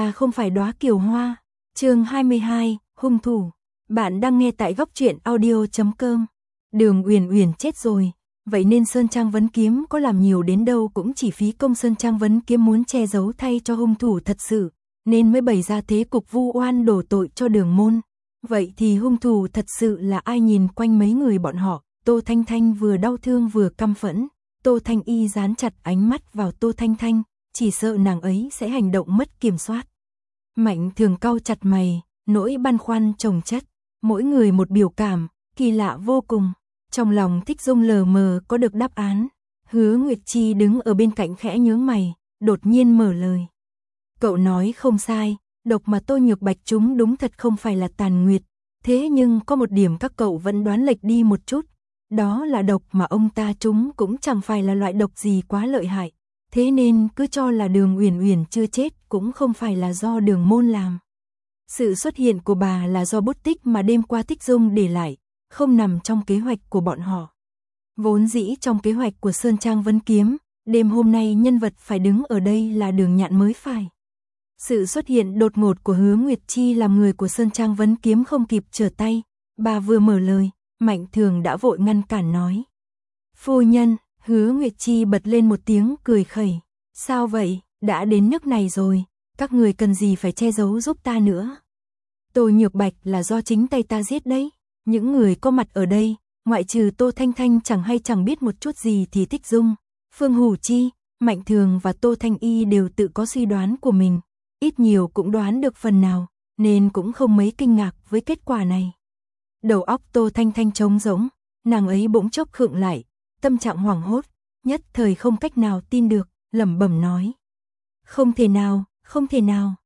ta không phải đóa kiều hoa. Chương 22, hung thủ. Bạn đang nghe tại góc truyện audio.com. Đường Uyển Uyển chết rồi, vậy nên Sơn Trang Vấn Kiếm có làm nhiều đến đâu cũng chỉ phí công. Sơn Trang Vấn Kiếm muốn che giấu thay cho hung thủ thật sự, nên mới bày ra thế cục vu oan đổ tội cho Đường môn. Vậy thì hung thủ thật sự là ai? Nhìn quanh mấy người bọn họ, Tô Thanh Thanh vừa đau thương vừa căm phẫn. Tô Thanh Y dán chặt ánh mắt vào Tô Thanh Thanh, chỉ sợ nàng ấy sẽ hành động mất kiểm soát. Mạnh Thường cau chặt mày, nỗi băn khoăn chồng chất, mỗi người một biểu cảm, kỳ lạ vô cùng. Trong lòng Thích Dung lờ mờ có được đáp án. Hứa Nguyệt Chi đứng ở bên cạnh khẽ nhướng mày, đột nhiên mở lời. Cậu nói không sai, độc mà Tô Nhược Bạch trúng đúng thật không phải là tàn nguyệt. Thế nhưng có một điểm các cậu vẫn đoán lệch đi một chút. Đó là độc mà ông ta trúng cũng chẳng phải là loại độc gì quá lợi hại. Thế nên cứ cho là Đường Uyển Uyển chưa chết cũng không phải là do Đường môn làm. Sự xuất hiện của bà là do bút tích mà đêm qua Thích Dung để lại, không nằm trong kế hoạch của bọn họ. Vốn dĩ trong kế hoạch của Sơn Trang Vấn Kiếm, đêm hôm nay nhân vật phải đứng ở đây là Đường Nhạn mới phải. Sự xuất hiện đột ngột của Hứa Nguyệt Chi làm người của Sơn Trang Vấn Kiếm không kịp trở tay. Bà vừa mở lời, Mạnh Thường đã vội ngăn cản nói. Phu nhân, Hứa Nguyệt Chi bật lên một tiếng cười khẩy. Sao vậy, đã đến nước này rồi, các người cần gì phải che giấu giúp ta nữa. Tô Nhược Bạch là do chính tay ta giết đấy. Những người có mặt ở đây, ngoại trừ Tô Thanh Thanh chẳng hay chẳng biết một chút gì thì Thích Dung, Phương Hủ Chi, Mạnh Thường và Tô Thanh Y đều tự có suy đoán của mình. Ít nhiều cũng đoán được phần nào, nên cũng không mấy kinh ngạc với kết quả này. Đầu óc Tô Thanh Thanh trống rỗng, nàng ấy bỗng chốc khựng lại, tâm trạng hoảng hốt, nhất thời không cách nào tin được, lẩm bẩm nói. Không thể nào, không thể nào,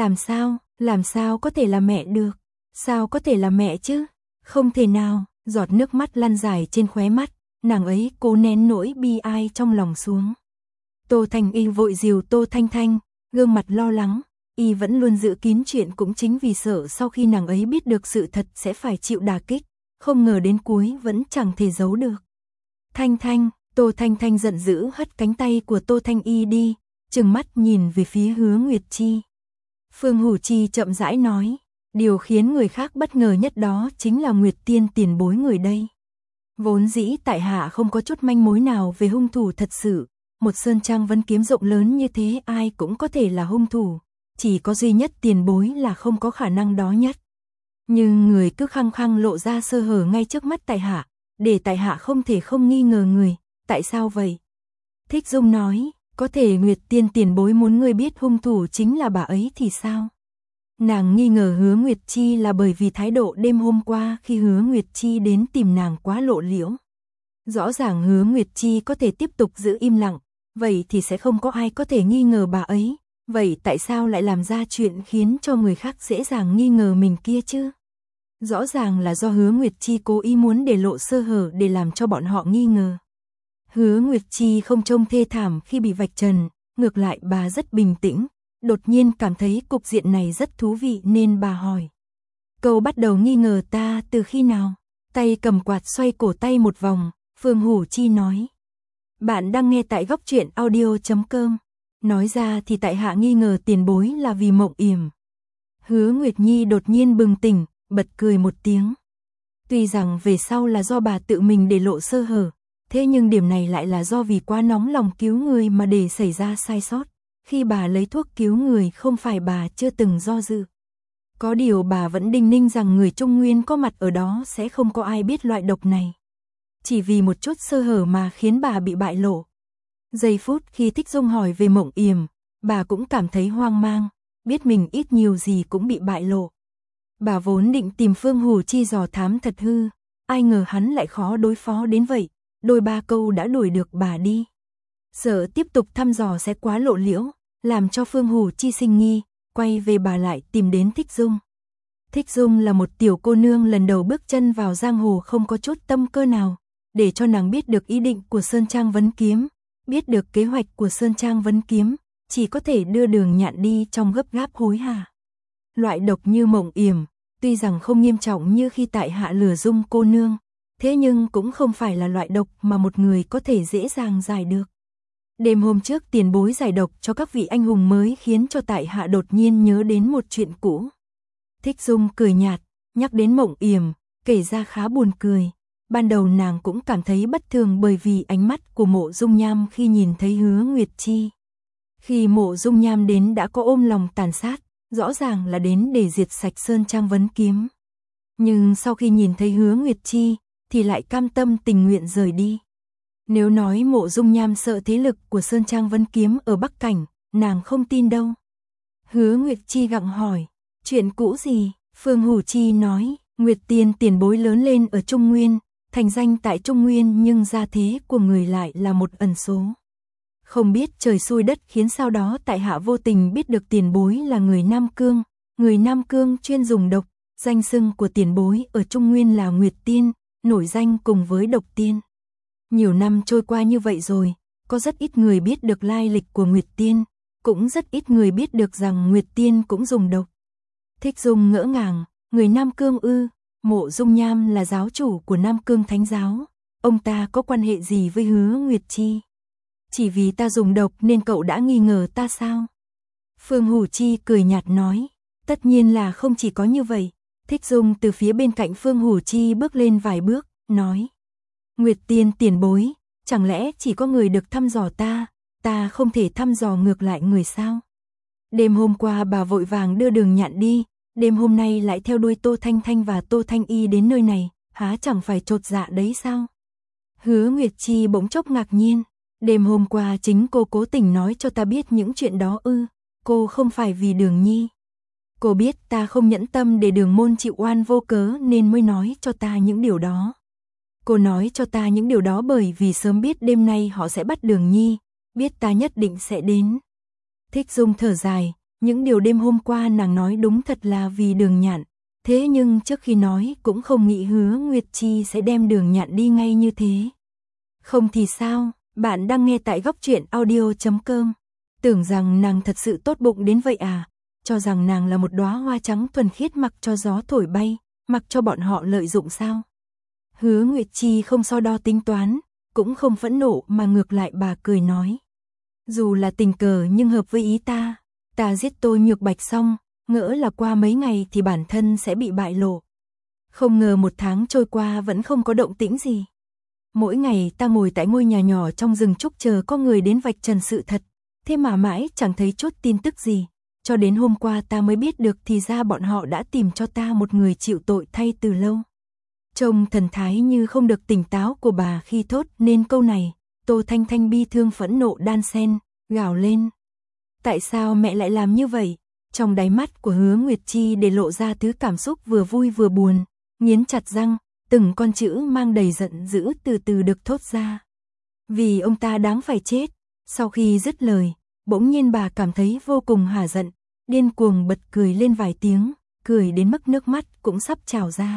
làm sao có thể là mẹ được, sao có thể là mẹ chứ, không thể nào, giọt nước mắt lăn dài trên khóe mắt, nàng ấy cố nén nỗi bi ai trong lòng xuống. Tô Thanh Y vội dìu Tô Thanh Thanh, gương mặt lo lắng, y vẫn luôn giữ kín chuyện cũng chính vì sợ sau khi nàng ấy biết được sự thật sẽ phải chịu đả kích, không ngờ đến cuối vẫn chẳng thể giấu được. Thanh Thanh, Tô Thanh Thanh giận dữ hất cánh tay của Tô Thanh Y đi, trừng mắt nhìn về phía Hứa Nguyệt Chi. Phương Hủ Chi chậm rãi nói, điều khiến người khác bất ngờ nhất đó chính là Nguyệt Tiên tiền bối người đây. Vốn dĩ tại hạ không có chút manh mối nào về hung thủ thật sự, một Sơn Trang Vấn Kiếm rộng lớn như thế ai cũng có thể là hung thủ, chỉ có duy nhất tiền bối là không có khả năng đó nhất. Nhưng người cứ khăng khăng lộ ra sơ hở ngay trước mắt tại hạ, để tại hạ không thể không nghi ngờ người, tại sao vậy? Thích Dung nói, có thể Nguyệt Tiên tiền bối muốn ngươi biết hung thủ chính là bà ấy thì sao? Nàng nghi ngờ Hứa Nguyệt Chi là bởi vì thái độ đêm hôm qua khi Hứa Nguyệt Chi đến tìm nàng quá lộ liễu. Rõ ràng Hứa Nguyệt Chi có thể tiếp tục giữ im lặng, vậy thì sẽ không có ai có thể nghi ngờ bà ấy, vậy tại sao lại làm ra chuyện khiến cho người khác dễ dàng nghi ngờ mình kia chứ? Rõ ràng là do Hứa Nguyệt Chi cố ý muốn để lộ sơ hở để làm cho bọn họ nghi ngờ. Hứa Nguyệt Chi không trông thê thảm khi bị vạch trần, ngược lại bà rất bình tĩnh, đột nhiên cảm thấy cục diện này rất thú vị nên bà hỏi. Cậu bắt đầu nghi ngờ ta từ khi nào? Tay cầm quạt xoay cổ tay một vòng, Phương Hủ Chi nói. Bạn đang nghe tại góc truyện audio.com. Nói ra thì tại hạ nghi ngờ tiền bối là vì Mộng Yểm. Hứa Nguyệt Nhi đột nhiên bừng tỉnh, bật cười một tiếng. Tuy rằng về sau là do bà tự mình để lộ sơ hở, thế nhưng điểm này lại là do vì quá nóng lòng cứu người mà để xảy ra sai sót. Khi bà lấy thuốc cứu người không phải bà chưa từng do dự. Có điều bà vẫn đinh ninh rằng người Trung Nguyên có mặt ở đó sẽ không có ai biết loại độc này. Chỉ vì một chút sơ hở mà khiến bà bị bại lộ. Giây phút khi Thích Dung hỏi về Mộng Yểm, bà cũng cảm thấy hoang mang, biết mình ít nhiều gì cũng bị bại lộ. Bà vốn định tìm Phương Hủ Chi dò thám thật hư, ai ngờ hắn lại khó đối phó đến vậy, đôi ba câu đã đuổi được bà đi. Sợ tiếp tục thăm dò sẽ quá lộ liễu, làm cho Phương Hủ Chi sinh nghi, quay về bà lại tìm đến Thích Dung. Thích Dung là một tiểu cô nương lần đầu bước chân vào giang hồ không có chút tâm cơ nào, để cho nàng biết được ý định của Sơn Trang Vấn Kiếm, biết được kế hoạch của Sơn Trang Vấn Kiếm, chỉ có thể đưa Đường Nhạn đi trong gấp gáp hối hả. Loại độc như Mộng Yểm, tuy rằng không nghiêm trọng như khi tại hạ lừa Dung cô nương, thế nhưng cũng không phải là loại độc mà một người có thể dễ dàng giải được. Đêm hôm trước tiền bối giải độc cho các vị anh hùng mới khiến cho tại hạ đột nhiên nhớ đến một chuyện cũ. Thích Dung cười nhạt, nhắc đến Mộng Yểm, kể ra khá buồn cười. Ban đầu nàng cũng cảm thấy bất thường bởi vì ánh mắt của Mộ Dung Nham khi nhìn thấy Hứa Nguyệt Chi. Khi Mộ Dung Nham đến đã có ôm lòng tàn sát, rõ ràng là đến để diệt sạch Sơn Trang Vấn Kiếm. Nhưng sau khi nhìn thấy Hứa Nguyệt Chi, thì lại cam tâm tình nguyện rời đi. Nếu nói Mộ Dung Nham sợ thế lực của Sơn Trang Vấn Kiếm ở Bắc Cảnh, nàng không tin đâu. Hứa Nguyệt Chi gặng hỏi, chuyện cũ gì? Phương Hủ Chi nói, Nguyệt Tiên tiền bối lớn lên ở Trung Nguyên, thành danh tại Trung Nguyên nhưng gia thế của người lại là một ẩn số. Không biết trời xui đất khiến sau đó tại hạ vô tình biết được tiền bối là người Nam Cương. Người Nam Cương chuyên dùng độc, danh xưng của tiền bối ở Trung Nguyên là Nguyệt Tiên, nổi danh cùng với Độc Tiên. Nhiều năm trôi qua như vậy rồi, có rất ít người biết được lai lịch của Nguyệt Tiên, cũng rất ít người biết được rằng Nguyệt Tiên cũng dùng độc. Thích Dung ngỡ ngàng, người Nam Cương ư? Mộ Dung Nham là giáo chủ của Nam Cương Thánh Giáo, ông ta có quan hệ gì với Hứa Nguyệt Chi? Chỉ vì ta dùng độc nên cậu đã nghi ngờ ta sao? Phương Hủ Chi cười nhạt nói, tất nhiên là không chỉ có như vậy. Thích Dung từ phía bên cạnh Phương Hủ Chi bước lên vài bước, nói, Nguyệt Tiên tiền bối, chẳng lẽ chỉ có người được thăm dò ta không thể thăm dò ngược lại người sao? Đêm hôm qua bà vội vàng đưa Đường Nhạn đi, đêm hôm nay lại theo đuôi Tô Thanh Thanh và Tô Thanh Y đến nơi này, há chẳng phải chột dạ đấy sao? Hứa Nguyệt Chi bỗng chốc ngạc nhiên, đêm hôm qua chính cô cố tình nói cho ta biết những chuyện đó ư? Cô không phải vì Đường Nhi. Cô biết ta không nhẫn tâm để Đường môn chịu oan vô cớ nên mới nói cho ta những điều đó. Cô nói cho ta những điều đó bởi vì sớm biết đêm nay họ sẽ bắt Đường Nhi, biết ta nhất định sẽ đến. Thích Dung thở dài, những điều đêm hôm qua nàng nói đúng thật là vì Đường Nhạn, thế nhưng trước khi nói cũng không nghĩ Hứa Nguyệt Chi sẽ đem Đường Nhạn đi ngay như thế. Không thì sao, bạn đang nghe tại Góc Truyện Audio.com. Tưởng rằng nàng thật sự tốt bụng đến vậy à, cho rằng nàng là một đóa hoa trắng thuần khiết mặc cho gió thổi bay, mặc cho bọn họ lợi dụng sao? Hứa Nguyệt Chi không so đo tính toán, cũng không phẫn nộ mà ngược lại bà cười nói. Dù là tình cờ nhưng hợp với ý ta giết Tô Nhược Bạch xong, ngỡ là qua mấy ngày thì bản thân sẽ bị bại lộ. Không ngờ 1 tháng trôi qua vẫn không có động tĩnh gì. Mỗi ngày ta ngồi tại ngôi nhà nhỏ trong rừng trúc chờ có người đến vạch trần sự thật, thế mà mãi chẳng thấy chút tin tức gì. Cho đến hôm qua ta mới biết được thì ra bọn họ đã tìm cho ta một người chịu tội thay từ lâu. Trông thần thái như không được tỉnh táo của bà khi thốt nên câu này, Tô Thanh Thanh bi thương phẫn nộ đan xen, gào lên. Tại sao mẹ lại làm như vậy? Trong đáy mắt của Hứa Nguyệt Chi để lộ ra thứ cảm xúc vừa vui vừa buồn, nghiến chặt răng, từng con chữ mang đầy giận dữ từ từ được thốt ra. Vì ông ta đáng phải chết. Sau khi dứt lời, bỗng nhiên bà cảm thấy vô cùng hả giận, điên cuồng bật cười lên vài tiếng, cười đến mức nước mắt cũng sắp trào ra.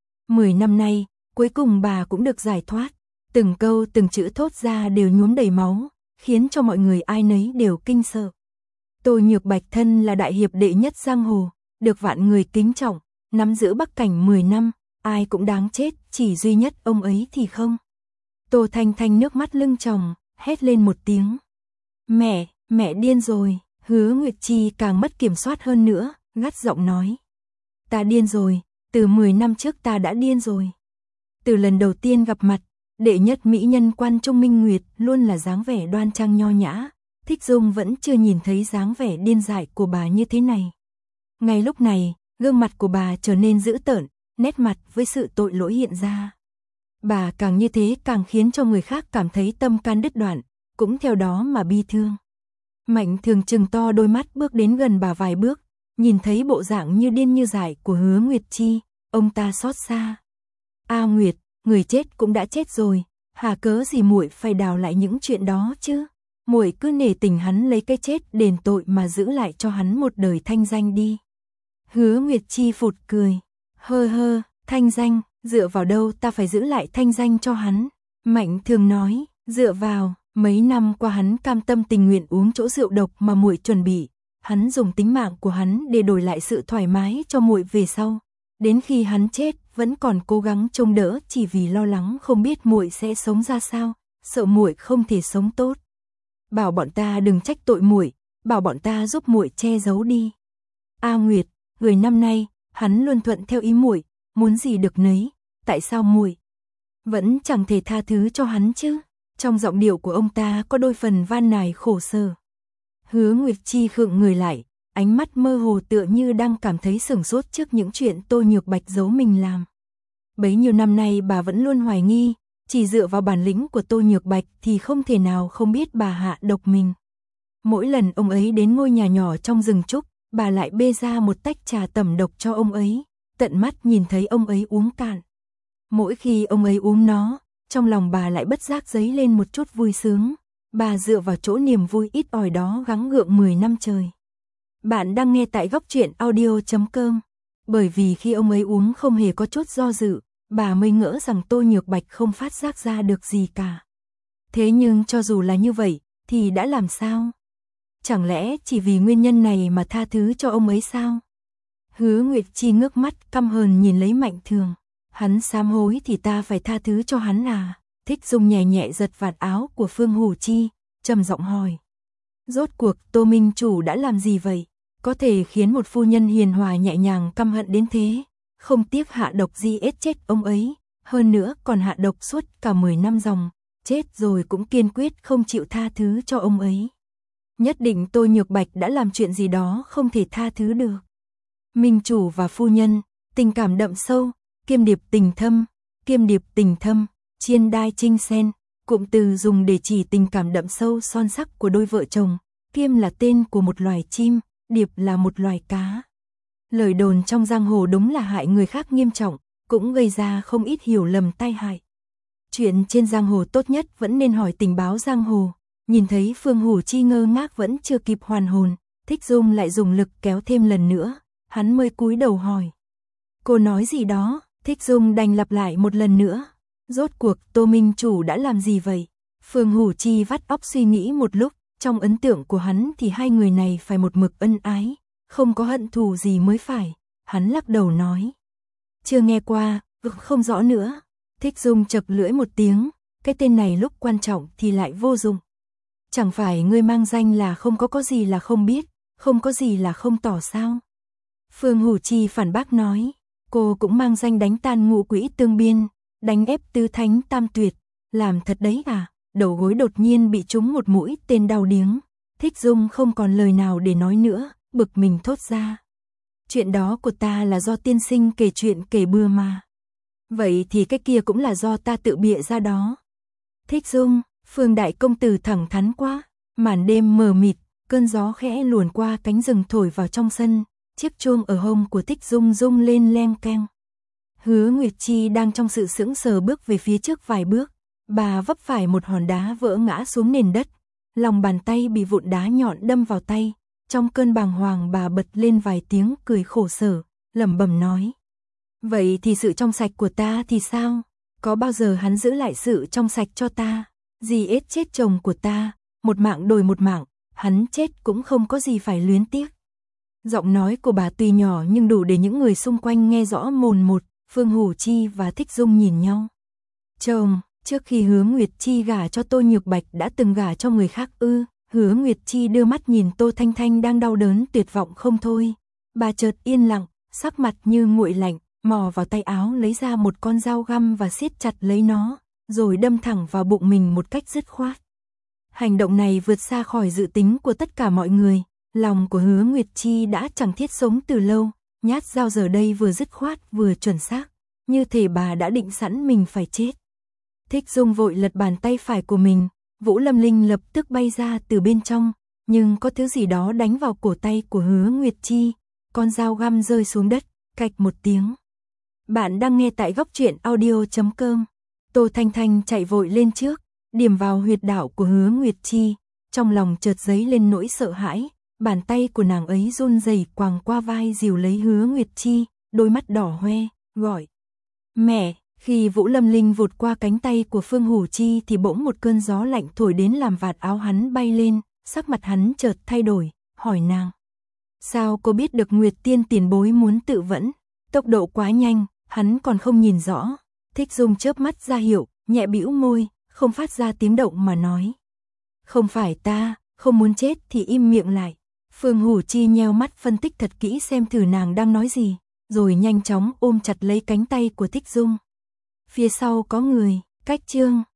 10 năm nay, cuối cùng bà cũng được giải thoát, từng câu từng chữ thốt ra đều nhuốm đầy máu, khiến cho mọi người ai nấy đều kinh sợ. Tô Nhược Bạch thân là đại hiệp đệ nhất giang hồ, được vạn người kính trọng, nắm giữ Bắc Cảnh 10 năm, ai cũng đáng chết, chỉ duy nhất ông ấy thì không. Tô Thanh Thanh nước mắt lưng tròng, hét lên một tiếng. Mẹ điên rồi. Hứa Nguyệt Chi càng mất kiểm soát hơn nữa, gắt giọng nói. Ta điên rồi, từ 10 năm trước ta đã điên rồi. Từ lần đầu tiên gặp mặt, đệ nhất mỹ nhân Quan Trung Minh Nguyệt luôn là dáng vẻ đoan trang nho nhã, Thích Dung vẫn chưa nhìn thấy dáng vẻ điên dại của bà như thế này. Ngay lúc này, gương mặt của bà trở nên dữ tợn, nét mặt với sự tội lỗi hiện ra. Bà càng như thế càng khiến cho người khác cảm thấy tâm can đứt đoạn, cũng theo đó mà bi thương. Mạnh Thường trừng to đôi mắt bước đến gần bà vài bước, nhìn thấy bộ dạng như điên như dại của Hứa Nguyệt Chi, ông ta xót xa. A Nguyệt, người chết cũng đã chết rồi, hà cớ gì muội phải đào lại những chuyện đó chứ? Muội cứ nể tình hắn lấy cái chết đền tội mà giữ lại cho hắn một đời thanh danh đi. Hứa Nguyệt Chi phụt cười, hơ, thanh danh, dựa vào đâu ta phải giữ lại thanh danh cho hắn? Mạnh Thường nói, dựa vào, mấy năm qua hắn cam tâm tình nguyện uống chỗ rượu độc mà muội chuẩn bị, hắn dùng tính mạng của hắn để đổi lại sự thoải mái cho muội về sau. Đến khi hắn chết, vẫn còn cố gắng trông đỡ chỉ vì lo lắng không biết muội sẽ sống ra sao, sợ muội không thể sống tốt. bảo bọn ta đừng trách tội muội, bảo bọn ta giúp muội che giấu đi. A Nguyệt, người năm nay, hắn luôn thuận theo ý muội, muốn gì được nấy, tại sao muội vẫn chẳng thể tha thứ cho hắn chứ? Trong giọng điệu của ông ta có đôi phần van nài khổ sở. Hứa Nguyệt Chi khựng người lại, ánh mắt mơ hồ tựa như đang cảm thấy sửng sốt trước những chuyện Tô Nhược Bạch giấu mình làm. Bấy nhiêu năm nay bà vẫn luôn hoài nghi, chỉ dựa vào bản lĩnh của Tô Nhược Bạch thì không thể nào không biết bà hạ độc mình. Mỗi lần ông ấy đến ngôi nhà nhỏ trong rừng trúc, bà lại bê ra một tách trà tẩm độc cho ông ấy, tận mắt nhìn thấy ông ấy uống cạn. Mỗi khi ông ấy uống nó, trong lòng bà lại bất giác dấy lên một chút vui sướng. Bà dựa vào chỗ niềm vui ít ỏi đó gắng gượng 10 năm trời. Bạn đang nghe tại góc truyện audio.com. Bởi vì khi ông ấy uống không hề có chút do dự, bà mới ngỡ rằng Tô Nhược Bạch không phát giác ra được gì cả. Thế nhưng cho dù là như vậy, thì đã làm sao? Chẳng lẽ chỉ vì nguyên nhân này mà tha thứ cho ông ấy sao? Hứa Nguyệt Chi ngước mắt căm hờn nhìn lấy Mạnh Thường. Hắn sám hối thì ta phải tha thứ cho hắn à? Thích Dung nhẹ nhẹ giật vạt áo của Phương Hủ Chi, trầm giọng hỏi. Rốt cuộc Tô Minh Chủ đã làm gì vậy? Có thể khiến một phu nhân hiền hòa nhẹ nhàng căm hận đến thế, không tiếc hạ độc giết chết ông ấy, hơn nữa còn hạ độc suốt cả 10 năm dòng, chết rồi cũng kiên quyết không chịu tha thứ cho ông ấy. Nhất định Tô Nhược Bạch đã làm chuyện gì đó không thể tha thứ được. Minh Chủ và phu nhân, tình cảm đậm sâu, kiêm điệp tình thâm, chiên đai trinh sen, cụm từ dùng để chỉ tình cảm đậm sâu son sắc của đôi vợ chồng, kiêm là tên của một loài chim, điệp là một loài cá. Lời đồn trong giang hồ đúng là hại người khác nghiêm trọng, cũng gây ra không ít hiểu lầm tai hại. Chuyện trên giang hồ tốt nhất vẫn nên hỏi tình báo giang hồ. Nhìn thấy Phương Hủ Chi ngơ ngác vẫn chưa kịp hoàn hồn, Thích Dung lại dùng lực kéo thêm lần nữa, hắn mới cúi đầu hỏi. Cô nói gì đó? Thích Dung đành lặp lại một lần nữa. Rốt cuộc Tô Minh Chủ đã làm gì vậy? Phương Hủ Chi vắt óc suy nghĩ một lúc, trong ấn tượng của hắn thì hai người này phải một mực ân ái, không có hận thù gì mới phải. Hắn lắc đầu nói. Chưa nghe qua, không rõ nữa. Thích Dung chật lưỡi một tiếng, cái tên này lúc quan trọng thì lại vô dụng. Chẳng phải ngươi mang danh là không có gì là không biết, không có gì là không tỏ sao? Phương Hủ Chi phản bác nói, cô cũng mang danh đánh tan ngũ quỹ tương biên, đánh ép tứ thánh tam tuyệt, làm thật đấy à? Đầu gối đột nhiên bị trúng một mũi tên đau điếng, Thích Dung không còn lời nào để nói nữa, bực mình thốt ra. Chuyện đó của ta là do tiên sinh kể chuyện kể bừa mà. Vậy thì cái kia cũng là do ta tự bịa ra đó. Thích Dung, Phương đại công tử thẳng thắn quá. Màn đêm mờ mịt, cơn gió khẽ luồn qua cánh rừng thổi vào trong sân, chiếc chuông ở hông của Thích Dung rung lên leng keng. Hứa Nguyệt Chi đang trong sự sững sờ bước về phía trước vài bước, bà vấp phải một hòn đá vỡ ngã xuống nền đất, lòng bàn tay bị vụn đá nhọn đâm vào tay, trong cơn bàng hoàng bà bật lên vài tiếng cười khổ sở, lẩm bẩm nói: "Vậy thì sự trong sạch của ta thì sao? Có bao giờ hắn giữ lại sự trong sạch cho ta? Giết chết chồng của ta, một mạng đổi một mạng, hắn chết cũng không có gì phải luyến tiếc." Giọng nói của bà tuy nhỏ nhưng đủ để những người xung quanh nghe rõ mồn một. Phương Hủ Chi và Thích Dung nhìn nhau. Chồng, trước khi Hứa Nguyệt Chi gả cho Tô Nhược Bạch đã từng gả cho người khác ư? Hứa Nguyệt Chi đưa mắt nhìn Tô Thanh Thanh đang đau đớn tuyệt vọng không thôi. Bà chợt yên lặng, sắc mặt như nguội lạnh, mò vào tay áo lấy ra một con dao găm và siết chặt lấy nó, rồi đâm thẳng vào bụng mình một cách dứt khoát. Hành động này vượt xa khỏi dự tính của tất cả mọi người. Lòng của Hứa Nguyệt Chi đã chẳng thiết sống từ lâu, nhát dao giờ đây vừa dứt khoát vừa chuẩn xác, như thể bà đã định sẵn mình phải chết. Thích Dung vội lật bàn tay phải của mình, Vũ Lâm Linh lập tức bay ra từ bên trong, nhưng có thứ gì đó đánh vào cổ tay của Hứa Nguyệt Chi, con dao găm rơi xuống đất, cạch một tiếng. Bạn đang nghe tại góc truyện audio.com. Tô Thanh Thanh chạy vội lên trước, điểm vào huyệt đạo của Hứa Nguyệt Chi, trong lòng chợt dấy lên nỗi sợ hãi. Bàn tay của nàng ấy run rẩy quàng qua vai dìu lấy Hứa Nguyệt Chi, đôi mắt đỏ hoe, gọi: "Mẹ!" Khi Vũ Lâm Linh vụt qua cánh tay của Phương Hủ Chi thì bỗng một cơn gió lạnh thổi đến làm vạt áo hắn bay lên, sắc mặt hắn chợt thay đổi, hỏi nàng: "Sao cô biết được Nguyệt Tiên tiền bối muốn tự vẫn?" Tốc độ quá nhanh, hắn còn không nhìn rõ. Thích Dung chớp mắt ra hiệu, nhẹ bĩu môi, không phát ra tiếng động mà nói: Không phải ta, không muốn chết thì im miệng lại. Phương Hủ Chi nheo mắt phân tích thật kỹ xem thử nàng đang nói gì, rồi nhanh chóng ôm chặt lấy cánh tay của Thích Dung. Phía sau có người, cách chương.